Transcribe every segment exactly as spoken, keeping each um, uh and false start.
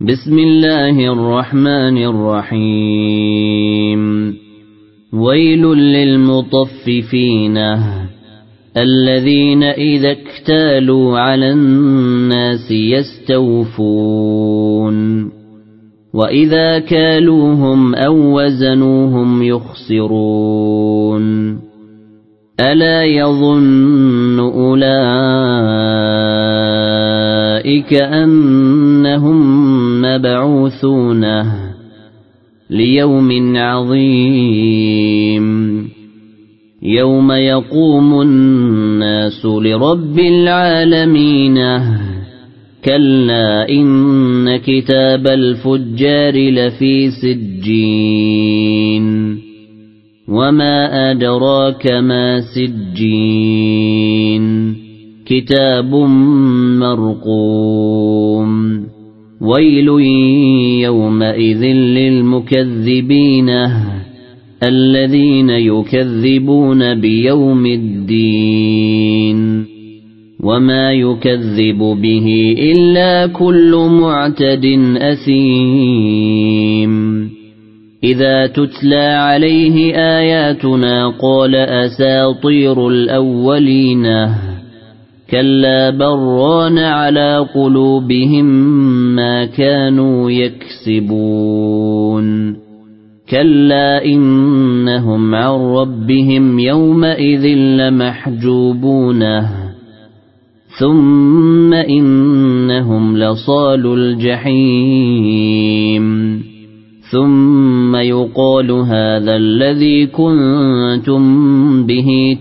بسم الله الرحمن الرحيم ويل للمطففين الذين إذا اكتالوا على الناس يستوفون وإذا كالوهم أو وزنوهم يخسرون ألا يظن أولئك أنهم مبعوثون ليوم عظيم يوم يقوم الناس لرب العالمين كلا إن كتاب الفجار لفي سجين وما أدراك ما سجين كتاب مرقوم ويل يومئذ للمكذبين الذين يكذبون بيوم الدين وما يكذب به إلا كل معتد أثيم إذا تتلى عليه آياتنا قال أساطير الأولين كلا بران على قلوبهم ما كانوا يكسبون كلا إنهم عن ربهم يومئذ لمحجوبون ثم إنهم لصالو الجحيم ثم يقال هذا الذي كنتم به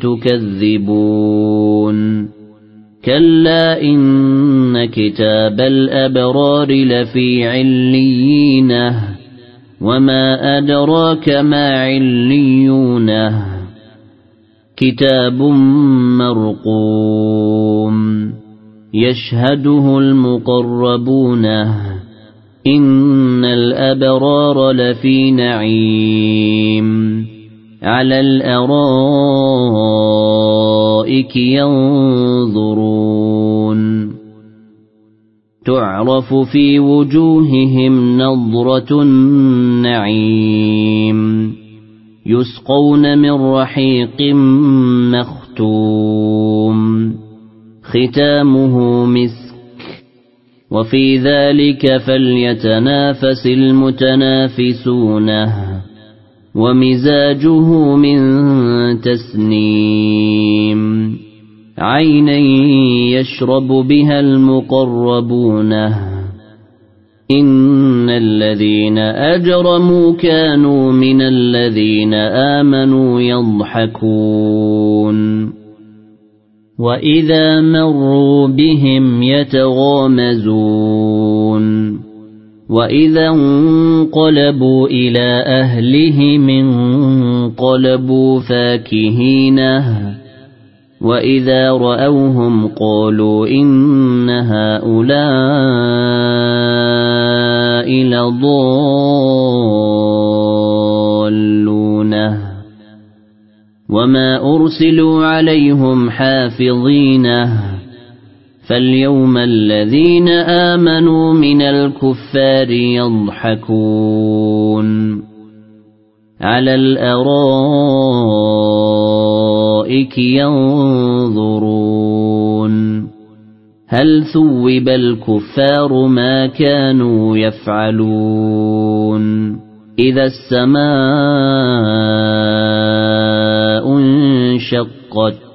تكذبون كلا إن كتاب الأبرار لفي عليين وما أدراك ما عليون كتاب مرقوم يشهده المقربون إن الأبرار لفي نعيم على الأرائك ينظرون تعرف في وجوههم نضرة النعيم يسقون من رحيق مختوم ختامه مسك وفي ذلك فليتنافس المتنافسون ومزاجه من تسنيم عينا يشرب بها المقربون إن الذين أجرموا كانوا من الذين آمنوا يضحكون وإذا مروا بهم يتغامزون وإذا انقلبوا إلى أهلهم انقلبوا فاكهين وإذا رأوهم قالوا إن هؤلاء لضالون وما أرسلوا عليهم حافظين فاليوم الذين آمنوا من الكفار يضحكون على الأرائك ينظرون هل ثوب الكفار ما كانوا يفعلون إذا السماء انشقت